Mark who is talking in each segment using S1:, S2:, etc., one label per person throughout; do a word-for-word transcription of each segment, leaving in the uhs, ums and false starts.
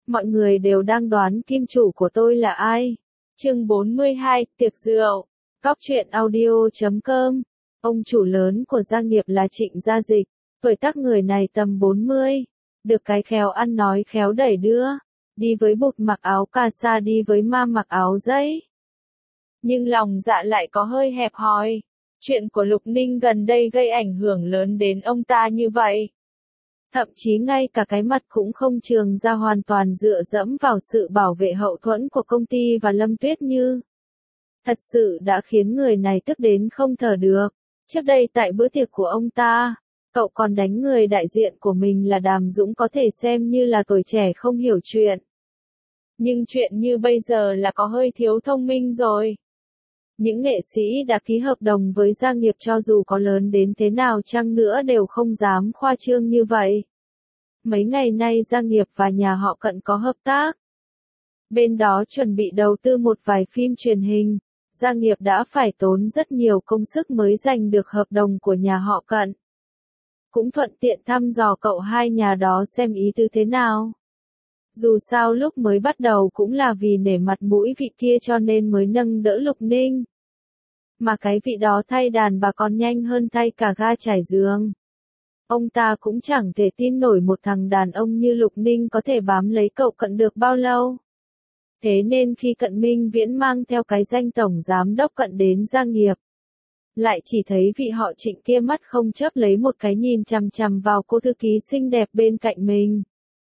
S1: Mọi người đều đang đoán kim chủ của tôi là ai. Chương bốn mươi hai, tiệc rượu. Góc truyện audio chấm com. Ông chủ lớn của Gia Nghiệp là Trịnh Gia Dịch. Tuổi tác người này tầm bốn mươi. Được cái khéo ăn nói khéo đẩy đưa. Đi với bụt mặc áo cà sa, đi với ma mặc áo giấy. Nhưng lòng dạ lại có hơi hẹp hòi. Chuyện của Lục Ninh gần đây gây ảnh hưởng lớn đến ông ta như vậy. Thậm chí ngay cả cái mặt cũng không trường ra, hoàn toàn dựa dẫm vào sự bảo vệ hậu thuẫn của công ty và Lâm Tuyết Như. Thật sự đã khiến người này tức đến không thở được. Trước đây tại bữa tiệc của ông ta, cậu còn đánh người đại diện của mình là Đàm Dũng, có thể xem như là tuổi trẻ không hiểu chuyện. Nhưng chuyện như bây giờ là có hơi thiếu thông minh rồi. Những nghệ sĩ đã ký hợp đồng với Gia Nghiệp cho dù có lớn đến thế nào chăng nữa đều không dám khoa trương như vậy. Mấy ngày nay Gia Nghiệp và nhà họ Cận có hợp tác. Bên đó chuẩn bị đầu tư một vài phim truyền hình. Gia Nghiệp đã phải tốn rất nhiều công sức mới giành được hợp đồng của nhà họ Cận. Cũng thuận tiện thăm dò cậu hai nhà đó xem ý tứ thế nào. Dù sao lúc mới bắt đầu cũng là vì nể mặt mũi vị kia cho nên mới nâng đỡ Lục Ninh. Mà cái vị đó thay đàn bà còn nhanh hơn thay cả ga trải giường. Ông ta cũng chẳng thể tin nổi một thằng đàn ông như Lục Ninh có thể bám lấy cậu Cận được bao lâu. Thế nên khi Cận Minh Viễn mang theo cái danh tổng giám đốc Cận đến Gia Nghiệp, lại chỉ thấy vị họ Trịnh kia mắt không chớp lấy một cái nhìn chằm chằm vào cô thư ký xinh đẹp bên cạnh mình.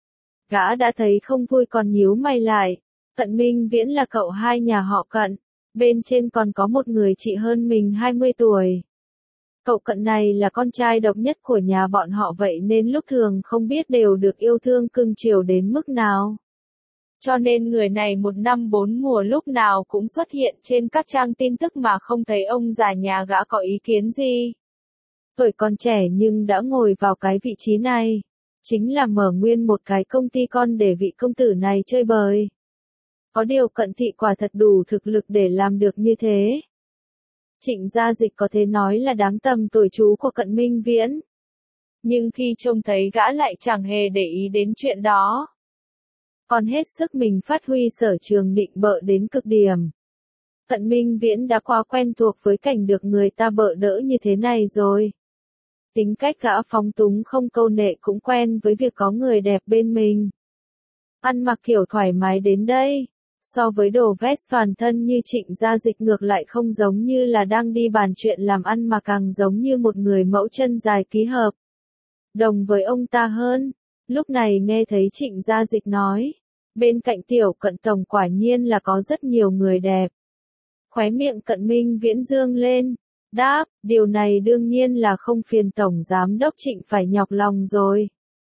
S1: Gã đã thấy không vui còn nhíu mày lại. Cận Minh Viễn là cậu hai nhà họ Cận, bên trên còn có một người chị hơn mình hai mươi tuổi. Cậu Cận này là con trai độc nhất của nhà bọn họ, vậy nên lúc thường không biết đều được yêu thương cưng chiều đến mức nào. Cho nên người này một năm bốn mùa lúc nào cũng xuất hiện trên các trang tin tức mà không thấy ông già nhà gã có ý kiến gì. Tuổi còn trẻ nhưng đã ngồi vào cái vị trí này, chính là mở nguyên một cái công ty con để vị công tử này chơi bời. Có điều Cận thị quả thật đủ thực lực để làm được như thế. Trịnh Gia Dịch có thể nói là đáng tầm tuổi chú của Cận Minh Viễn. Nhưng khi trông thấy gã lại chẳng hề để ý đến chuyện đó. Còn hết sức mình phát huy sở trường định bợ đến cực điểm. Cận Minh Viễn đã quá quen thuộc với cảnh được người ta bợ đỡ như thế này rồi. Tính cách gã phóng túng không câu nệ cũng quen với việc có người đẹp bên mình. Ăn mặc kiểu thoải mái đến đây. So với đồ vest toàn thân như Trịnh Gia Dịch ngược lại không giống như là đang đi bàn chuyện làm ăn mà càng giống như một người mẫu chân dài ký hợp đồng với ông ta hơn. Lúc này nghe thấy Trịnh Gia Dịch nói, bên cạnh tiểu Cận tổng quả nhiên là có rất nhiều người đẹp. Khóe miệng Cận Minh Viễn dương lên, đáp, điều này đương nhiên là không phiền tổng giám đốc Trịnh phải nhọc lòng rồi.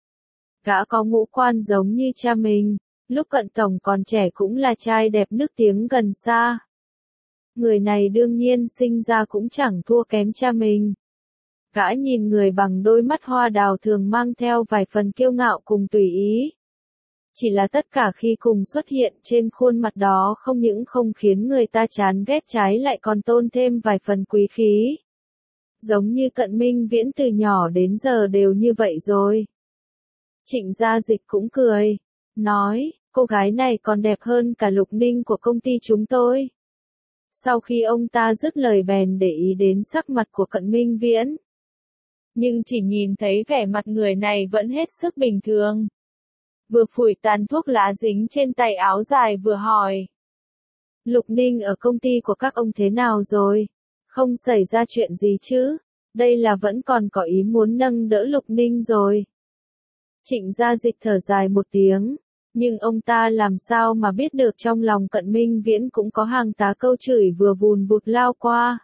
S1: Gã có ngũ quan giống như cha mình. Lúc Cận tổng còn trẻ cũng là trai đẹp nước tiếng gần xa. Người này đương nhiên sinh ra cũng chẳng thua kém cha mình. Gã nhìn người bằng đôi mắt hoa đào thường mang theo vài phần kiêu ngạo cùng tùy ý. Chỉ là tất cả khi cùng xuất hiện trên khuôn mặt đó không những không khiến người ta chán ghét, trái lại còn tôn thêm vài phần quý khí. Giống như Cận Minh Viễn từ nhỏ đến giờ đều như vậy rồi. Trịnh Gia Dịch cũng cười, nói, cô gái này còn đẹp hơn cả Lục Ninh của công ty chúng tôi. Sau khi ông ta dứt lời bèn để ý đến sắc mặt của Cận Minh Viễn. Nhưng chỉ nhìn thấy vẻ mặt người này vẫn hết sức bình thường. Vừa phủi tàn thuốc lá dính trên tay áo dài vừa hỏi. Lục Ninh ở công ty của các ông thế nào rồi? Không xảy ra chuyện gì chứ? Đây là vẫn còn có ý muốn nâng đỡ Lục Ninh rồi. Trịnh Gia Dịch thở dài một tiếng. Nhưng ông ta làm sao mà biết được trong lòng Cận Minh Viễn cũng có hàng tá câu chửi vừa vùn vụt lao qua.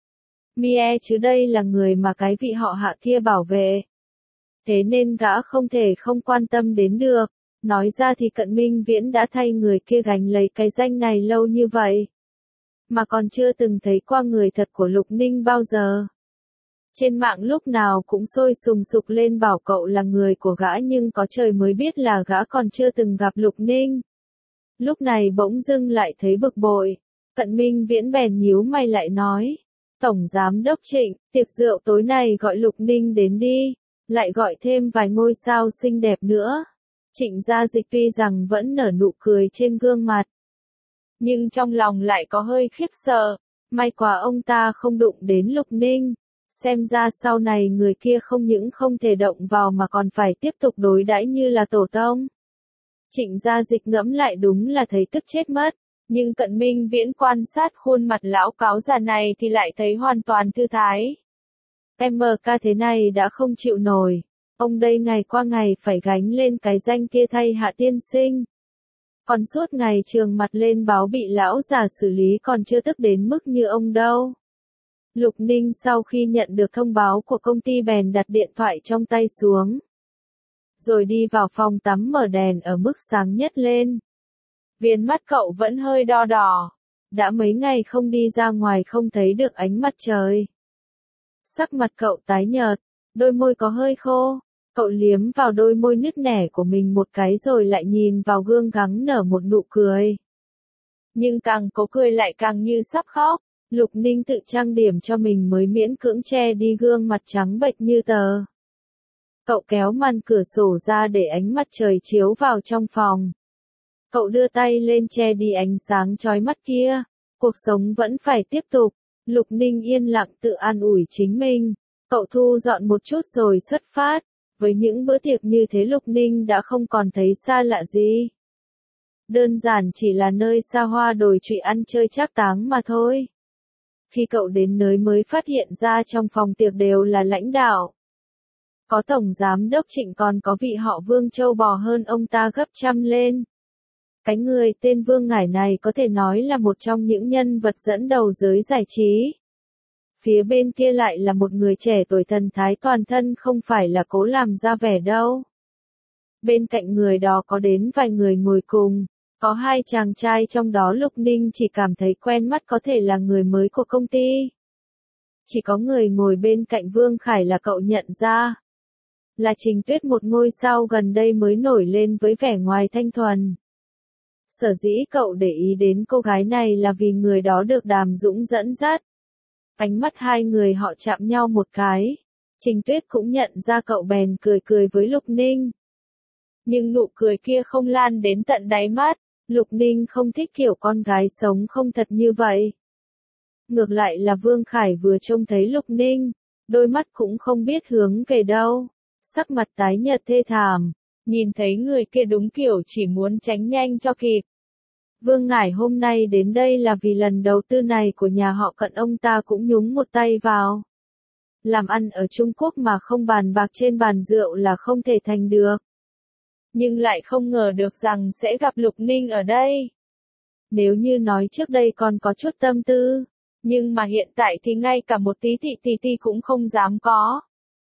S1: Mie chứ đây là người mà cái vị họ Hạ kia bảo vệ. Thế nên gã không thể không quan tâm đến được. Nói ra thì Cận Minh Viễn đã thay người kia gánh lấy cái danh này lâu như vậy. Mà còn chưa từng thấy qua người thật của Lục Ninh bao giờ. Trên mạng lúc nào cũng sôi sùng sục lên bảo cậu là người của gã, nhưng có trời mới biết là gã còn chưa từng gặp Lục Ninh. Lúc này bỗng dưng lại thấy bực bội. Cận Minh Viễn bèn nhíu mày lại nói. Tổng giám đốc Trịnh, tiệc rượu tối nay gọi Lục Ninh đến đi. Lại gọi thêm vài ngôi sao xinh đẹp nữa. Trịnh Gia Dịch tuy rằng vẫn nở nụ cười trên gương mặt, nhưng trong lòng lại có hơi khiếp sợ, may quá ông ta không đụng đến Lục Ninh, xem ra sau này người kia không những không thể động vào mà còn phải tiếp tục đối đãi như là tổ tông. Trịnh Gia Dịch ngẫm lại đúng là thấy tức chết mất, nhưng Cận Minh Viễn quan sát khuôn mặt lão cáo già này thì lại thấy hoàn toàn thư thái. em ca thế này đã không chịu nổi, ông đây ngày qua ngày phải gánh lên cái danh kia thay Hạ tiên sinh. Còn suốt ngày trường mặt lên báo bị lão già xử lý còn chưa tức đến mức như ông đâu. Lục Ninh sau khi nhận được thông báo của công ty bèn đặt điện thoại trong tay xuống. Rồi đi vào phòng tắm mở đèn ở mức sáng nhất lên. Viền mắt cậu vẫn hơi đo đỏ. Đã mấy ngày không đi ra ngoài không thấy được ánh mặt trời. Sắc mặt cậu tái nhợt, đôi môi có hơi khô. Cậu liếm vào đôi môi nứt nẻ của mình một cái rồi lại nhìn vào gương gắng nở một nụ cười. Nhưng càng cố cười lại càng như sắp khóc. Lục Ninh tự trang điểm cho mình mới miễn cưỡng che đi gương mặt trắng bệch như tờ. Cậu kéo màn cửa sổ ra để ánh mặt trời chiếu vào trong phòng. Cậu đưa tay lên che đi ánh sáng chói mắt kia. Cuộc sống vẫn phải tiếp tục. Lục Ninh yên lặng tự an ủi chính mình. Cậu thu dọn một chút rồi xuất phát. Với những bữa tiệc như thế Lục Ninh đã không còn thấy xa lạ gì. Đơn giản chỉ là nơi xa hoa đồi trụy ăn chơi trác táng mà thôi. Khi cậu đến nơi mới phát hiện ra trong phòng tiệc đều là lãnh đạo. Có tổng giám đốc Trịnh còn có vị họ Vương trâu bò hơn ông ta gấp trăm lên. Cái người tên Vương Ngải này có thể nói là một trong những nhân vật dẫn đầu giới giải trí. Phía bên kia lại là một người trẻ tuổi thần thái toàn thân không phải là cố làm ra vẻ đâu. Bên cạnh người đó có đến vài người ngồi cùng. Có hai chàng trai trong đó Lục Ninh chỉ cảm thấy quen mắt có thể là người mới của công ty. Chỉ có người ngồi bên cạnh Vương Khải là cậu nhận ra. Là Trình Tuyết, một ngôi sao gần đây mới nổi lên với vẻ ngoài thanh thuần. Sở dĩ cậu để ý đến cô gái này là vì người đó được Đàm Dũng dẫn dắt. Ánh mắt hai người họ chạm nhau một cái. Trình Tuyết cũng nhận ra cậu bèn cười cười với Lục Ninh. Nhưng nụ cười kia không lan đến tận đáy mắt. Lục Ninh không thích kiểu con gái sống không thật như vậy. Ngược lại là Vương Khải vừa trông thấy Lục Ninh, đôi mắt cũng không biết hướng về đâu, sắc mặt tái nhợt thê thảm, nhìn thấy người kia đúng kiểu chỉ muốn tránh nhanh cho kịp. Vương Ngải hôm nay đến đây là vì lần đầu tư này của nhà họ Cận ông ta cũng nhúng một tay vào. Làm ăn ở Trung Quốc mà không bàn bạc trên bàn rượu là không thể thành được. Nhưng lại không ngờ được rằng sẽ gặp Lục Ninh ở đây. Nếu như nói trước đây còn có chút tâm tư, nhưng mà hiện tại thì ngay cả một tí tị tì tì cũng không dám có.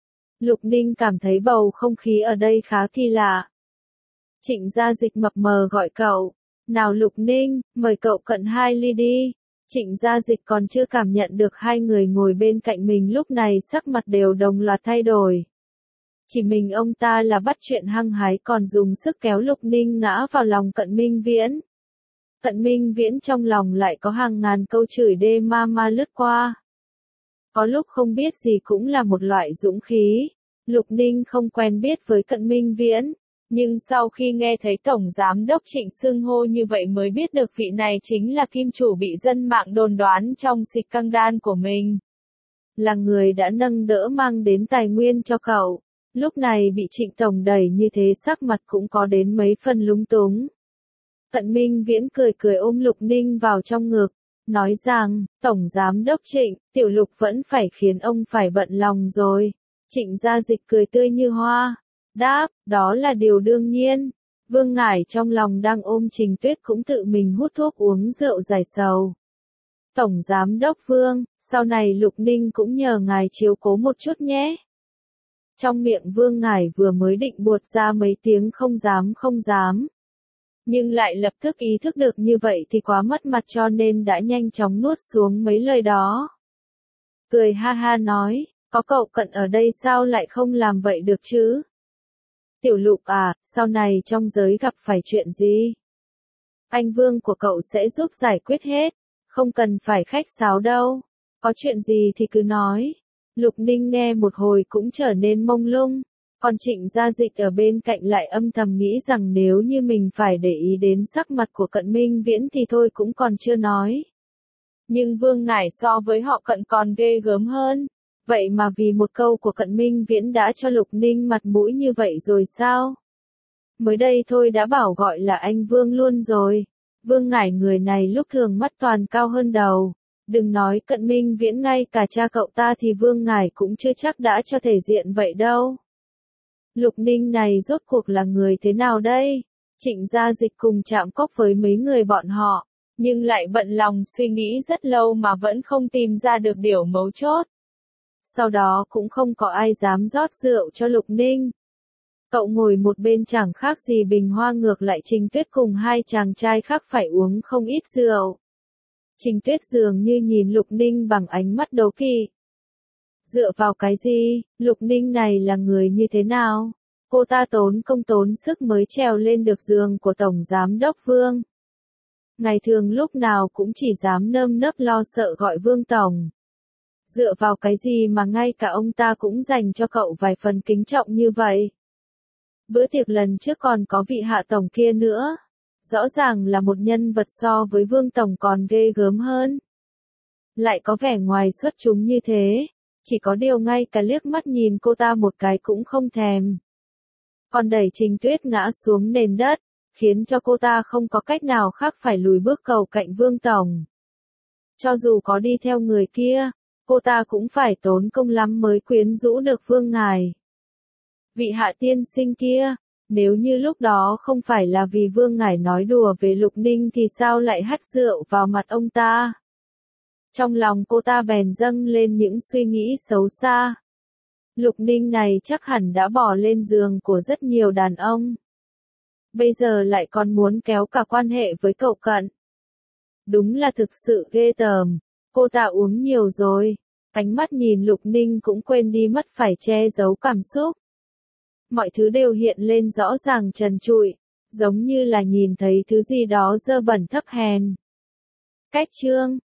S1: Lục Ninh cảm thấy bầu không khí ở đây khá kỳ lạ. Trịnh Gia Dịch mập mờ gọi cậu. Nào Lục Ninh, mời cậu cận hai ly đi. Trịnh Gia Dịch còn chưa cảm nhận được hai người ngồi bên cạnh mình lúc này sắc mặt đều đồng loạt thay đổi. Chỉ mình ông ta là bắt chuyện hăng hái còn dùng sức kéo Lục Ninh ngã vào lòng Cận Minh Viễn. Cận Minh Viễn trong lòng lại có hàng ngàn câu chửi đê ma ma lướt qua. Có lúc không biết gì cũng là một loại dũng khí. Lục Ninh không quen biết với Cận Minh Viễn, nhưng sau khi nghe thấy Tổng Giám đốc Trịnh xưng hô như vậy mới biết được vị này chính là kim chủ bị dân mạng đồn đoán trong xịt căng đan của mình. Là người đã nâng đỡ mang đến tài nguyên cho cậu. Lúc này bị Trịnh Tổng đẩy như thế sắc mặt cũng có đến mấy phần lúng túng. Cận Minh Viễn cười cười ôm Lục Ninh vào trong ngực, nói rằng, Tổng Giám đốc Trịnh, Tiểu Lục vẫn phải khiến ông phải bận lòng rồi. Trịnh Gia Dịch cười tươi như hoa, đáp, đó là điều đương nhiên. Vương Ngải trong lòng đang ôm Trình Tuyết cũng tự mình hút thuốc uống rượu giải sầu. Tổng Giám đốc Vương, sau này Lục Ninh cũng nhờ ngài chiếu cố một chút nhé. Trong miệng Vương Ngải vừa mới định buột ra mấy tiếng không dám không dám. Nhưng lại lập tức ý thức được như vậy thì quá mất mặt cho nên đã nhanh chóng nuốt xuống mấy lời đó. Cười ha ha nói, có cậu Cận ở đây sao lại không làm vậy được chứ? Tiểu Lục à, sau này trong giới gặp phải chuyện gì? Anh Vương của cậu sẽ giúp giải quyết hết, không cần phải khách sáo đâu. Có chuyện gì thì cứ nói. Lục Ninh nghe một hồi cũng trở nên mông lung. Còn Trịnh Gia Dịch ở bên cạnh lại âm thầm nghĩ rằng nếu như mình phải để ý đến sắc mặt của Cận Minh Viễn thì thôi cũng còn chưa nói. Nhưng Vương Ngải so với họ Cận còn ghê gớm hơn. Vậy mà vì một câu của Cận Minh Viễn đã cho Lục Ninh mặt mũi như vậy rồi sao? Mới đây thôi đã bảo gọi là anh Vương luôn rồi. Vương Ngải người này lúc thường mắt toàn cao hơn đầu. Đừng nói Cận Minh Viễn, ngay cả cha cậu ta thì Vương Ngải cũng chưa chắc đã cho thể diện vậy đâu. Lục Ninh này rốt cuộc là người thế nào đây? Trịnh Gia Dịch cùng chạm cốc với mấy người bọn họ, nhưng lại bận lòng suy nghĩ rất lâu mà vẫn không tìm ra được điều mấu chốt. Sau đó cũng không có ai dám rót rượu cho Lục Ninh. Cậu ngồi một bên chẳng khác gì Bình Hoa, ngược lại Trình Tuyết cùng hai chàng trai khác phải uống không ít rượu. Trình Tuyết dường như nhìn Lục Ninh bằng ánh mắt đố kỵ. Dựa vào cái gì, Lục Ninh này là người như thế nào? Cô ta tốn công tốn sức mới trèo lên được giường của Tổng Giám Đốc Vương. Ngày thường lúc nào cũng chỉ dám nơm nớp lo sợ gọi Vương Tổng. Dựa vào cái gì mà ngay cả ông ta cũng dành cho cậu vài phần kính trọng như vậy? Bữa tiệc lần trước còn có vị Hạ Tổng kia nữa. Rõ ràng là một nhân vật so với Vương Tổng còn ghê gớm hơn. Lại có vẻ ngoài xuất chúng như thế. Chỉ có điều ngay cả liếc mắt nhìn cô ta một cái cũng không thèm. Còn đẩy Trình Tuyết ngã xuống nền đất, khiến cho cô ta không có cách nào khác phải lùi bước cầu cạnh Vương Tổng. Cho dù có đi theo người kia, cô ta cũng phải tốn công lắm mới quyến rũ được Vương Ngải. Vị Hạ tiên sinh kia, nếu như lúc đó không phải là vì Vương Ngải nói đùa về Lục Ninh thì sao lại hắt rượu vào mặt ông ta? Trong lòng cô ta bèn dâng lên những suy nghĩ xấu xa. Lục Ninh này chắc hẳn đã bỏ lên giường của rất nhiều đàn ông. Bây giờ lại còn muốn kéo cả quan hệ với cậu Cận. Đúng là thực sự ghê tởm. Cô ta uống nhiều rồi. Ánh mắt nhìn Lục Ninh cũng quên đi mất phải che giấu cảm xúc. Mọi thứ đều hiện lên rõ ràng trần trụi, giống như là nhìn thấy thứ gì đó dơ bẩn thấp hèn. Cách chương